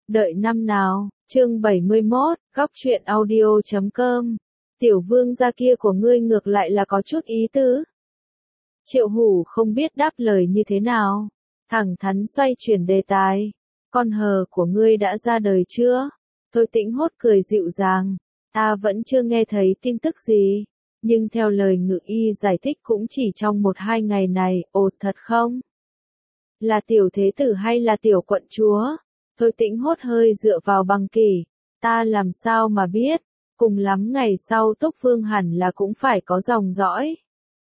Đợi năm nào, chương 71, góc truyện audio.com. Tiểu vương gia kia của ngươi ngược lại là có chút ý tứ. Triệu Hủ không biết đáp lời như thế nào, thẳng thắn xoay chuyển đề tài. Con hờ của ngươi đã ra đời chưa? Thôi Tĩnh Hốt cười dịu dàng, ta vẫn chưa nghe thấy tin tức gì, nhưng theo lời Ngự Y giải thích cũng chỉ trong 1-2 ngày này. Ồ, thật không? Là tiểu thế tử hay là tiểu quận chúa? Thôi Tĩnh Hốt hơi dựa vào băng kỷ, ta làm sao mà biết, cùng lắm ngày sau Túc Vương hẳn là cũng phải có dòng dõi.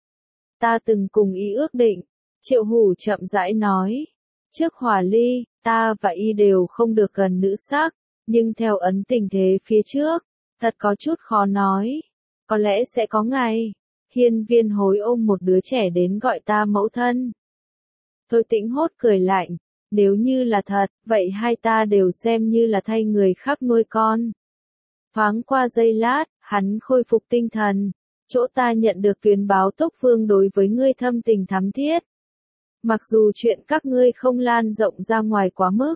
Ta từng cùng y ước định, Triệu Hủ chậm rãi nói, trước hòa ly, ta và y đều không được gần nữ sắc, nhưng theo ấn tình thế phía trước, thật có chút khó nói, có lẽ sẽ có ngày, Hiên Viên Hối ôm một đứa trẻ đến gọi ta mẫu thân. Thôi Tĩnh Hốt cười lạnh, nếu như là thật, vậy hai ta đều xem như là thay người khác nuôi con. Thoáng qua giây lát, hắn khôi phục tinh thần, chỗ ta nhận được tuyên báo Túc Vương đối với ngươi thâm tình thắm thiết. Mặc dù chuyện các ngươi không lan rộng ra ngoài quá mức,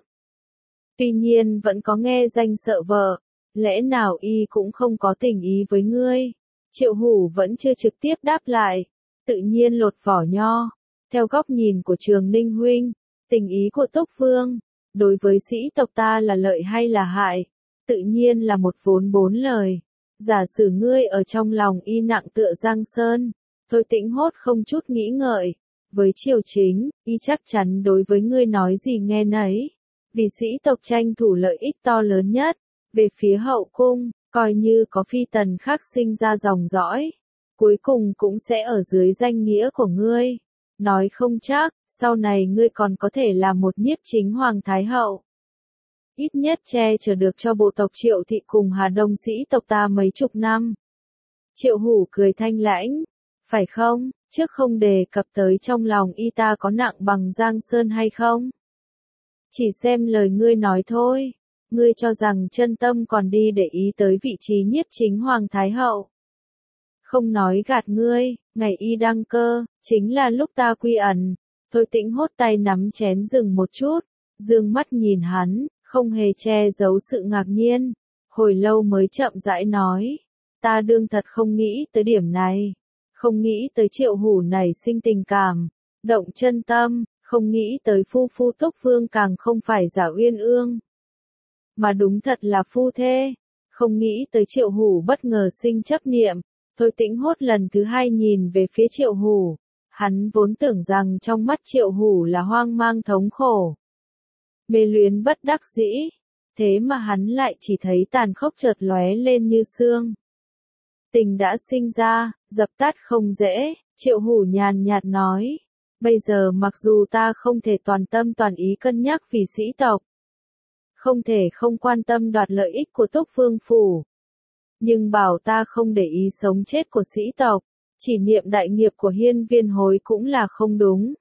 tuy nhiên vẫn có nghe danh sợ vợ, lẽ nào y cũng không có tình ý với ngươi? Triệu Hủ vẫn chưa trực tiếp đáp lại, tự nhiên lột vỏ nho, theo góc nhìn của Trường Ninh huynh, tình ý của Túc Vương, đối với sĩ tộc ta là lợi hay là hại? Tự nhiên là một vốn bốn lời. Giả sử ngươi ở trong lòng y nặng tựa Giang Sơn, Thôi Tĩnh Hốt không chút nghĩ ngợi, với Triều Chính, y chắc chắn đối với ngươi nói gì nghe nấy. Vì sĩ tộc tranh thủ lợi ích to lớn nhất, về phía hậu cung, coi như có phi tần khác sinh ra dòng dõi, cuối cùng cũng sẽ ở dưới danh nghĩa của ngươi. Nói không chắc, sau này ngươi còn có thể là một nhiếp chính hoàng thái hậu. Ít nhất che chở được cho bộ tộc Triệu thị cùng Hà Đông sĩ tộc ta mấy chục năm. Triệu Hủ cười thanh lãnh, phải không, trước không đề cập tới trong lòng y ta có nặng bằng Giang Sơn hay không. Chỉ xem lời ngươi nói thôi, ngươi cho rằng chân tâm còn đi để ý tới vị trí nhiếp chính hoàng thái hậu. Không nói gạt ngươi, ngày y đăng cơ, chính là lúc ta quy ẩn. Thôi Tĩnh Hốt tay nắm chén dừng một chút, dương mắt nhìn hắn, không hề che giấu sự ngạc nhiên, hồi lâu mới chậm rãi nói, ta đương thật không nghĩ tới điểm này, không nghĩ tới Triệu Hủ nảy sinh tình cảm, động chân tâm, không nghĩ tới phu phu Túc Vương càng không phải giả uyên ương, mà đúng thật là phu thê, không nghĩ tới Triệu Hủ bất ngờ sinh chấp niệm. Thôi Tĩnh Hốt lần thứ hai nhìn về phía Triệu Hủ, hắn vốn tưởng rằng trong mắt Triệu Hủ là hoang mang thống khổ, mê luyến bất đắc dĩ, thế mà hắn lại chỉ thấy tàn khốc chợt lóe lên như sương. Tình đã sinh ra, dập tắt không dễ, Triệu Hủ nhàn nhạt nói, bây giờ mặc dù ta không thể toàn tâm toàn ý cân nhắc vì sĩ tộc, không thể không quan tâm đoạt lợi ích của Túc Vương phủ, nhưng bảo ta không để ý sống chết của sĩ tộc, chỉ niệm đại nghiệp của Hiên Viên Hối cũng là không đúng.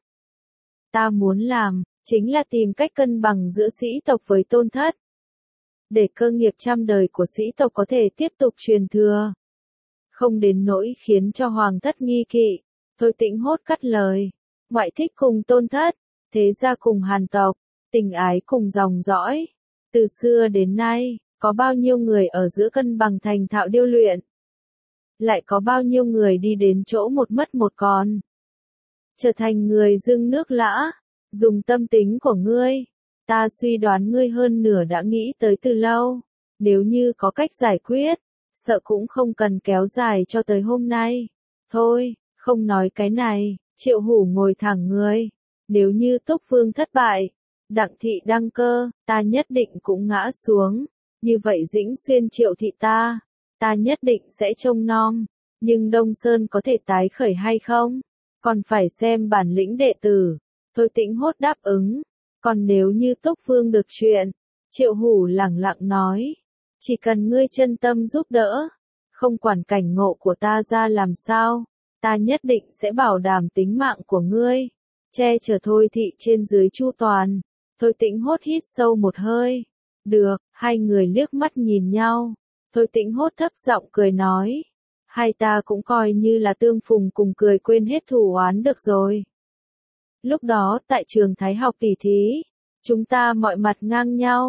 Ta muốn làm, chính là tìm cách cân bằng giữa sĩ tộc với tôn thất, để cơ nghiệp trăm đời của sĩ tộc có thể tiếp tục truyền thừa, không đến nỗi khiến cho hoàng thất nghi kỵ. Thôi Tĩnh Hốt cắt lời, ngoại thích cùng tôn thất, thế gia cùng hàn tộc, tình ái cùng dòng dõi, từ xưa đến nay, có bao nhiêu người ở giữa cân bằng thành thạo điêu luyện, lại có bao nhiêu người đi đến chỗ một mất một còn, trở thành người dưng nước lã. Dùng tâm tính của ngươi, ta suy đoán ngươi hơn nửa đã nghĩ tới từ lâu, nếu như có cách giải quyết, sợ cũng không cần kéo dài cho tới hôm nay. Thôi, không nói cái này, Triệu Hủ ngồi thẳng người, nếu như Túc Vương thất bại, Đặng thị đăng cơ, ta nhất định cũng ngã xuống, như vậy Dĩnh Xuyên Triệu thị ta nhất định sẽ trông nom, nhưng Đông Sơn có thể tái khởi hay không, còn phải xem bản lĩnh đệ tử. Thôi Tĩnh Hốt đáp ứng, còn nếu như Túc Vương được chuyện, Triệu Hủ lẳng lặng nói, chỉ cần ngươi chân tâm giúp đỡ, không quản cảnh ngộ của ta ra làm sao, ta nhất định sẽ bảo đảm tính mạng của ngươi, che chở Thôi thị trên dưới chu toàn. Thôi Tĩnh Hốt hít sâu một hơi, được, hai người liếc mắt nhìn nhau, Thôi Tĩnh Hốt thấp giọng cười nói, hai ta cũng coi như là tương phùng cùng cười quên hết thù oán được rồi. Lúc đó tại trường Thái học tỷ thí, chúng ta mọi mặt ngang nhau,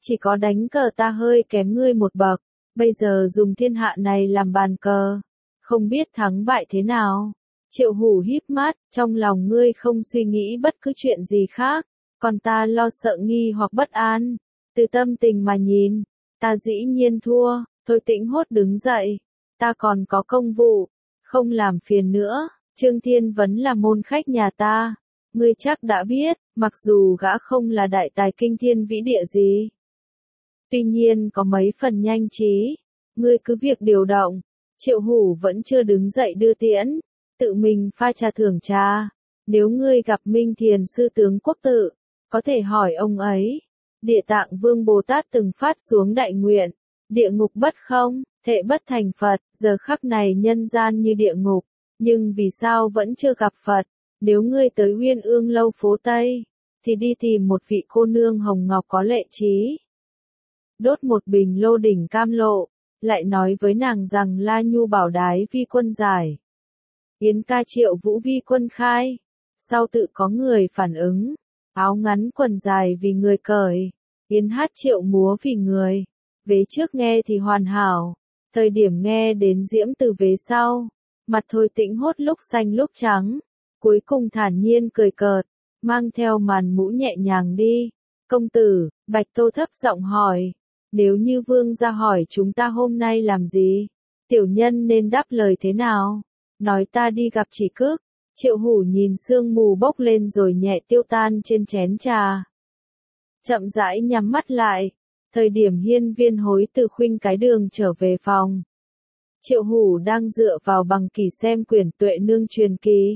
Chỉ có đánh cờ ta hơi kém ngươi một bậc, bây giờ dùng thiên hạ này làm bàn cờ, không biết thắng bại thế nào. Triệu Hủ híp mắt, trong lòng ngươi không suy nghĩ bất cứ chuyện gì khác, còn ta lo sợ nghi hoặc bất an. Từ tâm tình mà nhìn, ta dĩ nhiên thua. Thôi Tĩnh Hốt đứng dậy, ta còn có công vụ, không làm phiền nữa. Trương Thiên Vấn là môn khách nhà ta, ngươi chắc đã biết, mặc dù gã không là đại tài kinh thiên vĩ địa gì, tuy nhiên có mấy phần nhanh trí, ngươi cứ việc điều động. Triệu Hủ vẫn chưa đứng dậy đưa tiễn, tự mình pha trà thưởng trà. Nếu ngươi gặp Minh Thiền sư tướng quốc tự, có thể hỏi ông ấy. Địa Tạng Vương Bồ Tát từng phát xuống đại nguyện, địa ngục bất không, thệ bất thành Phật, giờ khắc này nhân gian như địa ngục, nhưng vì sao vẫn chưa gặp Phật? Nếu ngươi tới Uyên Ương lâu phố Tây, thì đi tìm một vị cô nương hồng ngọc có lệ trí, đốt một bình lô đỉnh cam lộ, lại nói với nàng rằng La Nhu bảo đái vi quân giải, yến ca triệu vũ vi quân khai. Sau tự có người phản ứng, áo ngắn quần dài vì người cởi, yến hát triệu múa vì người. Vế trước nghe thì hoàn hảo, thời điểm nghe đến diễm từ vế sau, mặt Thôi Tĩnh Hốt lúc xanh lúc trắng, cuối cùng thản nhiên cười cợt, mang theo màn mũ nhẹ nhàng đi. Công tử, Bạch Tô thấp giọng hỏi, nếu như vương gia hỏi chúng ta hôm nay làm gì, tiểu nhân nên đáp lời thế nào? Nói ta đi gặp Chỉ Cước. Triệu Hủ nhìn sương mù bốc lên rồi nhẹ tiêu tan trên chén trà, chậm rãi nhắm mắt lại. Thời điểm Hiên Viên Hối từ Khuynh cái đường trở về phòng, Triệu Hủ đang dựa vào bằng kỷ xem quyển Tuệ Nương Truyền Kỳ.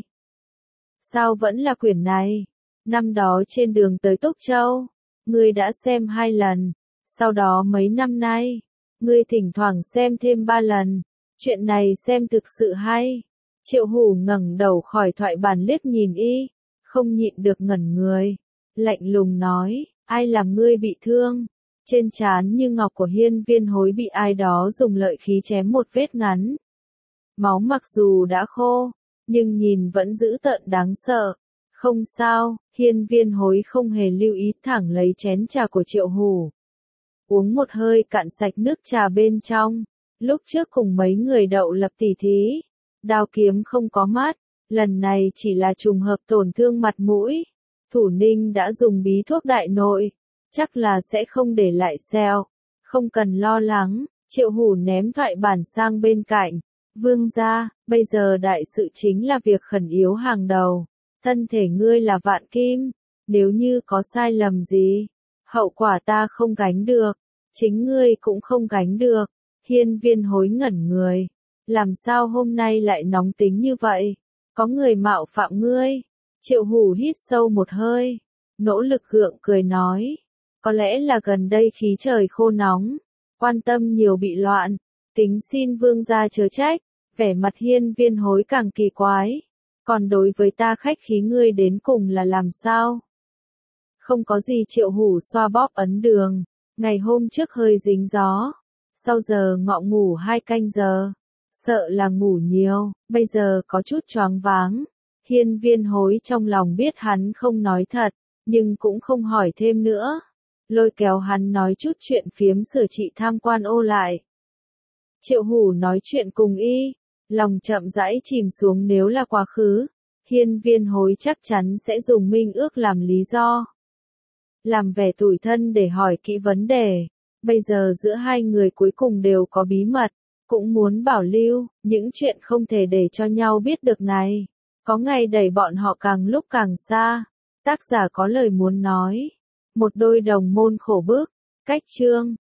Sao vẫn là quyển này? Năm đó trên đường tới Túc Châu, ngươi đã xem 2 lần, sau đó mấy năm nay, ngươi thỉnh thoảng xem thêm 3 lần. Chuyện này xem thực sự hay. Triệu Hủ ngẩng đầu khỏi thoại bàn liếc nhìn y, không nhịn được ngẩn người, lạnh lùng nói, ai làm ngươi bị thương? Trên trán như ngọc của Hiên Viên Hối bị ai đó dùng lợi khí chém một vết ngắn. Máu mặc dù đã khô, nhưng nhìn vẫn dữ tợn đáng sợ. Không sao, Hiên Viên Hối không hề lưu ý, thẳng lấy chén trà của Triệu Hủ, uống một hơi cạn sạch nước trà bên trong. Lúc trước cùng mấy người đậu lập tỉ thí, đao kiếm không có mắt, lần này chỉ là trùng hợp tổn thương mặt mũi. Thủ Ninh đã dùng bí thuốc đại nội, chắc là sẽ không để lại sẹo, không cần lo lắng. Triệu Hủ ném thoại bản sang bên cạnh. Vương gia, bây giờ đại sự chính là việc khẩn yếu hàng đầu. Thân thể ngươi là vạn kim, nếu như có sai lầm gì, hậu quả ta không gánh được, chính ngươi cũng không gánh được. Hiên Viên Hối ngẩn người, làm sao hôm nay lại nóng tính như vậy? Có người mạo phạm ngươi? Triệu Hủ hít sâu một hơi, nỗ lực gượng cười nói, có lẽ là gần đây khí trời khô nóng, quan tâm nhiều bị loạn, kính xin vương gia chớ trách. Vẻ mặt Hiên Viên Hối càng kỳ quái, còn đối với ta khách khí ngươi đến cùng là làm sao? Không có gì. Triệu Hủ xoa bóp ấn đường, ngày hôm trước hơi dính gió, sau giờ ngọ ngủ 2 canh giờ, sợ là ngủ nhiều, bây giờ có chút choáng váng. Hiên Viên Hối trong lòng biết hắn không nói thật, nhưng cũng không hỏi thêm nữa, lôi kéo hắn nói chút chuyện phiếm sửa trị tham quan ô lại. Triệu Hủ nói chuyện cùng y, lòng chậm rãi chìm xuống. Nếu là quá khứ, Hiên Viên Hối chắc chắn sẽ dùng minh ước làm lý do, làm vẻ tủi thân để hỏi kỹ vấn đề. Bây giờ giữa hai người cuối cùng đều có bí mật, cũng muốn bảo lưu, những chuyện không thể để cho nhau biết được này, có ngày đẩy bọn họ càng lúc càng xa. Tác giả có lời muốn nói, một đôi đồng môn khổ bức, cách chương.